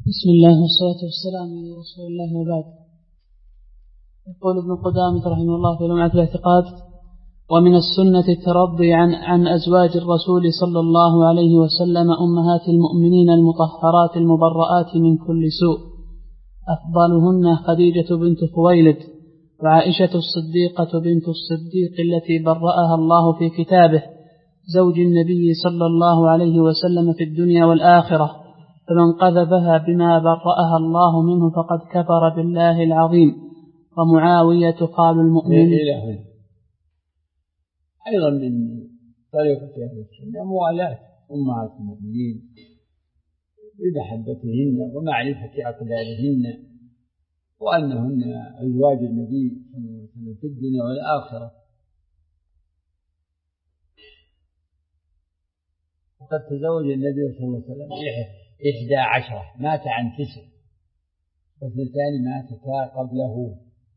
بسم الله والصلاة والسلام على رسول الله وبعد. يقول ابن قدامة رحمه الله في لمعة الاعتقاد: ومن السنة الترضي عن أزواج الرسول صلى الله عليه وسلم أمهات المؤمنين المطهرات المبرآت من كل سوء، أفضلهن خديجة بنت خويلد، وعائشة الصديقة بنت الصديق التي برأها الله في كتابه، زوج النبي صلى الله عليه وسلم في الدنيا والآخرة، فمن قذفها بما برأها الله منه فقد كفر بالله العظيم. ومعاوية خال المؤمنين. أيضا من طريقة أهل السنة موالاة أمهات المؤمنين بمحبتهن ومعرفة أقدارهن، وأنهن أزواج النبي صلى الله عليه وسلم في الدنيا والآخرة. وقد تزوج النبي صلى الله عليه وسلم 11، مات عن 9، واثنتان ماتتا قبله.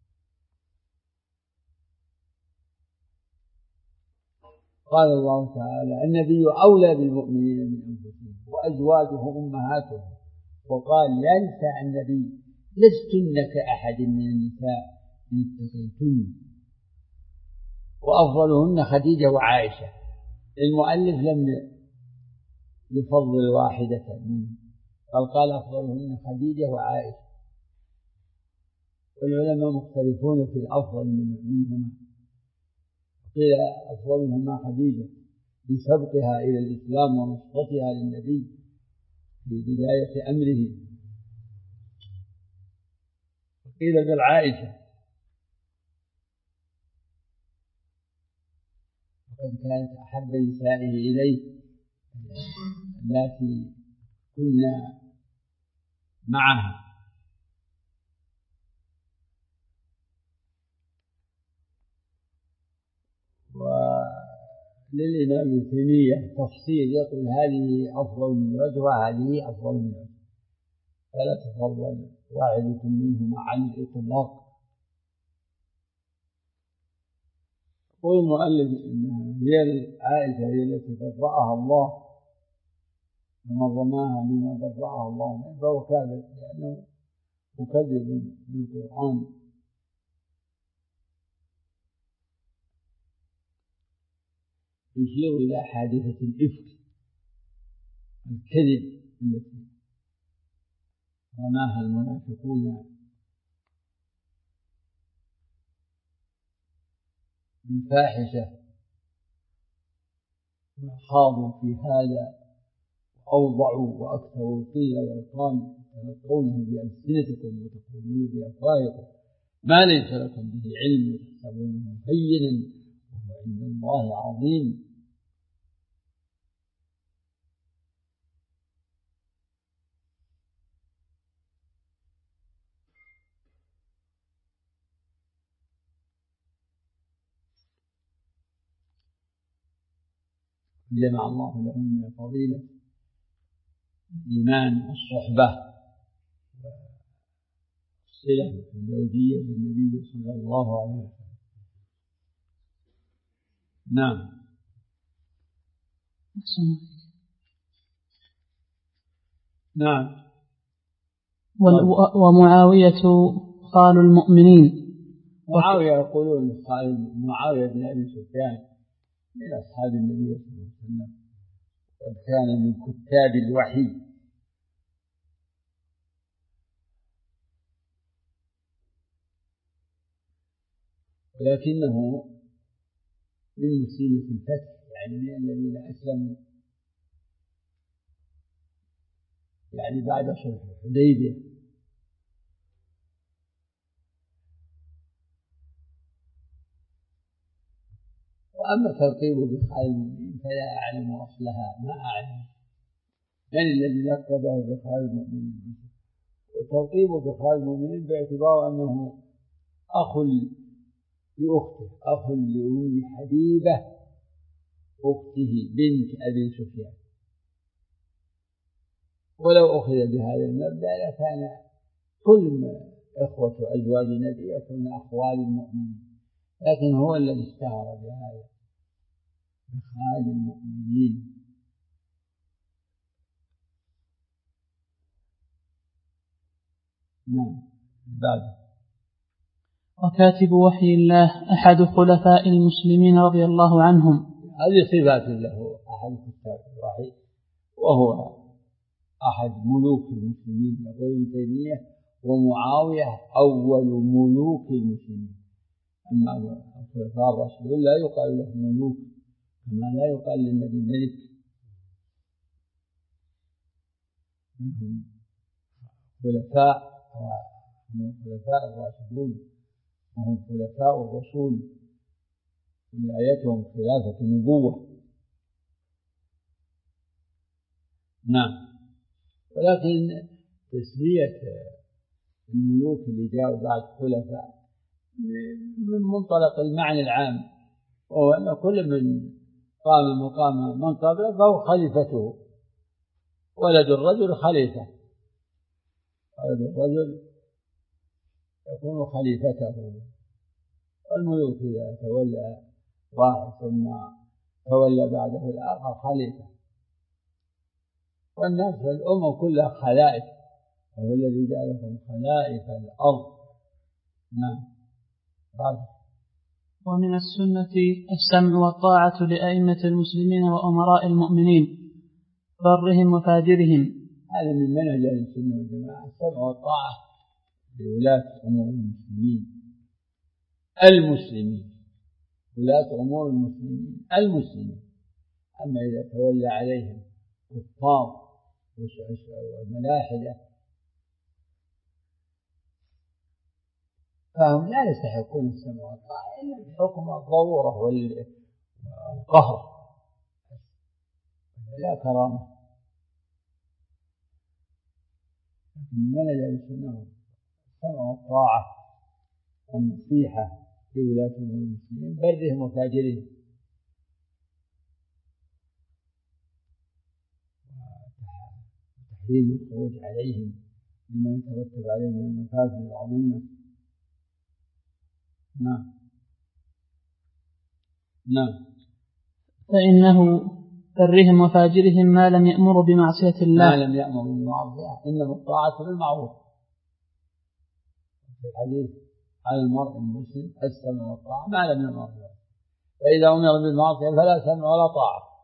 قال الله تعالى: النبي أولى بالمؤمنين من أنفسهم وأزواجه أمهاتهم. وقال: يا نساء النبي لستن كأحد من النساء إن اتقيتن. وأفضلهن خديجة وعائشة. المؤلف لم يفضل واحدة منهم، بل قال أفضلهن خديجة وعائشة. والعلماء مختلفون في الأفضل منهما. قيل أفضلهما خديجة بسبقها إلى الإسلام ونصرتها للنبي في بداية أمره، وقيل بل عائشة، وقد كانت أحب نسائه إليه التي كنا معها. وللإمام ابن تيمية تفصيل يقول: هذه أفضل من وجه وهذه أفضل من وجه، فلا تفضل واحدة منهما عن الإطلاق. يقول المؤلف إن هي عائشة هي التي برأها الله، ومن رماها بما برأها الله منه فهو كاذب، لأنه مكذب بالقرآن. يشير إلى حادثة الإفك، الكذب التي رماها المنافقون بالفاحشة، وخاضوا في هذا وأوضعوا وأكثروا القيل والقال، تلقونه بألسنتكم وتقولون بأفواهكم ما ليس لكم به علم وتحسبونه هينا وهو عند الله عظيم. جمع الله لهن فضيلة الإيمان والصحبة والصلة الزوجية بالنبي صلى الله عليه وسلم. نعم. نعم. ومعاوية خال المؤمنين. معاوية يقولون معاوية بن أبي سفيان من أصحاب النبي صلى الله عليه وسلم، قد كان من كتاب الوحي، ولكنه من مسلمة الفتح، يعني من الذين أسلموا يعني بعد صلح الحديبية. وأما ترتيبه بخال المؤمنين فلا أعلم أصلها، ما أعلم من الذي لقبه بخال المؤمنين. وترتيبه بخال المؤمنين باعتبار أنه أخ لأخته، أخ لأم حبيبة أخته بنت أبي سفيان. ولو أخذ بهذا المبدأ لكان كل إخوة أزواج النبي يكون أخوال المؤمنين، لكن هو الذي اشتهر بهذا بخال المؤمنين. نعم. بعد. وكاتب وحي الله أحد خلفاء المسلمين رضي الله عنهم. هذه صفات له، أحد كتاب الوحي، وهو أحد ملوك المسلمين. يقول ابن تيمية: ومعاوية أول ملوك المسلمين. أما الخلفاء الراشدون لا يقال له ملوك، كما لا يقال للنبي ملك. منهم خلفاء، وهم الخلفاء الراشدون، وهم خلفاء الرسول، ولايتهم خلافة النبوة. نعم. ولكن تسمية الملوك اللي جاءوا بعد خلفاء من منطلق المعنى العام، وهو أن كل من قام مقام من قبله فهو خليفته. ولد الرجل خليفة، ولد الرجل يكون خليفته. والملوك إذا تولى واحد ثم تولى بعده الآخر خليفة. والناس في الأمم كلها خلائف، وهو الذي جعلكم خلائف الأرض. نعم. بعد. ومن السنة السمع والطاعة لأئمة المسلمين وأمراء المؤمنين برهم وفاجرهم. هذا من منهج أهل السنة والجماعة، السمع والطاعة لولاة أمور المسلمين، ولاة أمور المسلمين. أما إذا تولى عليهم كفار وملاحدة فهم لا يستحقون السمع والطاعة إلا بحكم الضرورة والقهر، لا كرامة. من منهج السنة السمع والطاعة والنصيحة لولاة أمور المسلمين برهم وفاجرهم، وتحريم الخروج عليهم لما يترتب عليه من المفاسد العظيمة. نعم. فإنه برهم وفاجرهم ما لم يأمر بمعصية الله. ما لم يأمر بمعصية، إنما الطاعة بالمعروف. في الحديث على المرء المسلم السمع والطاعة ما لم يأمر به، فإذا أمر بالمعصية فلا سمع ولا طاعة.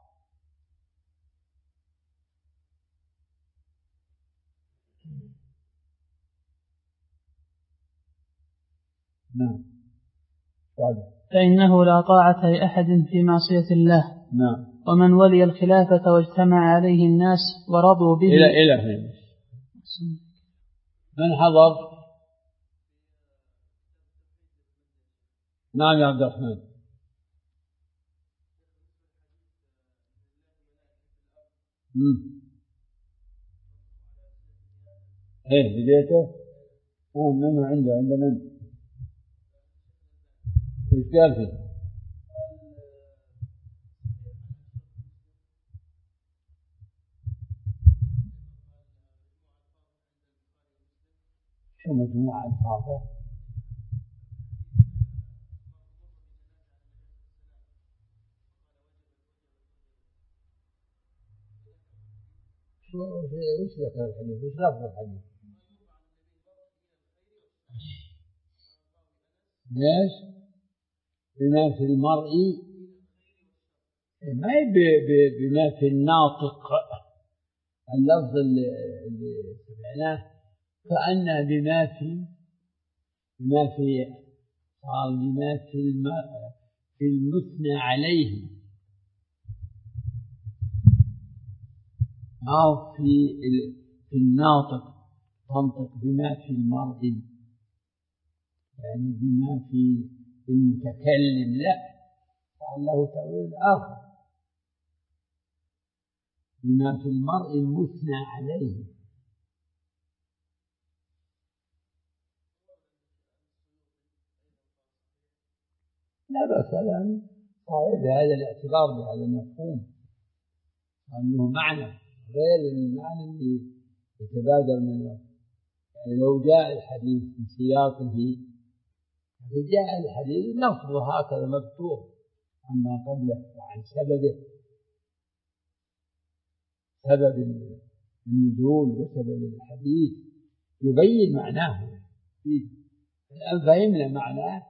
نعم. فإنه لا طاعة لأحد في معصية الله. نعم. ومن ولي الخلافة واجتمع عليه الناس ورضوا به. إلى فين؟ من حضر؟ نعم يا عبد الرحمن. إيه بديته؟ منه عند من؟ إيش قال فيه؟ شو مجموعة ألفاظه؟ وش ذكر الحديث؟ وش لفظ الحديث؟ ليش؟ بما في المرء، ما بما في الناطق. اللفظ اللي سمعناه كأنه بما في المثنى عليه، أو في الناطق. تنطق بما في المرء، يعني بما في المتكلم، لا، له تأويل آخر. بما في المرء المثنى عليه. لا بأس الآن صحيح بهذا الاعتبار، بهذا المفهوم، أنه معنى غير المعنى اللي يتبادر منه. يعني لو جاء الحديث في سياقه، جاء الحديث لفظه هكذا مكتوب عما قبله وعن سبب النزول وسبب الحديث، يبين معناه. الآن فهمنا معناه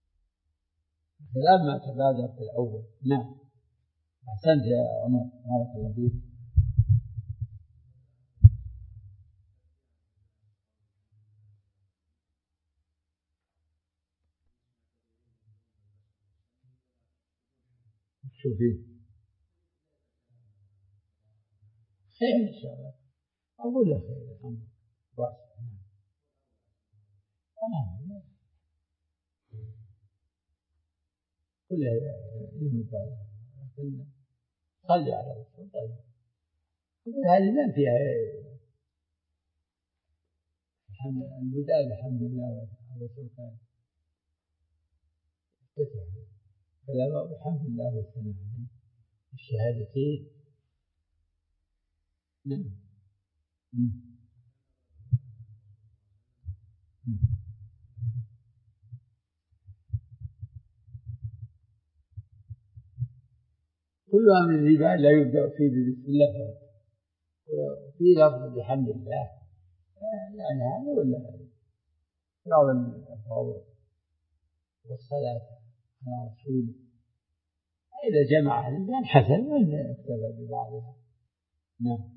خلاف ما تبادر في الأول. نعم، أحسنت يا عمر، بارك الله فيك. شوفي خير إن شاء الله، أقول له خير الحمد لله. نعم، كلها ينبغي، لكن صلي على الرسول. طيب هذه ما فيها البداية الحمد لله، والرسول كان يفتتح كلامه الحمد لله والثناء عليه الشهادتين. نعم. كلها من العباد لا يبدأ فيه بسم الله، وفي لفظ بحمد الله، يعني هذا ولا هذا بعض الألفاظ والصلاة على رسوله. إذا جمع الإنسان حسن وإن اكتفى ببعضها. نعم.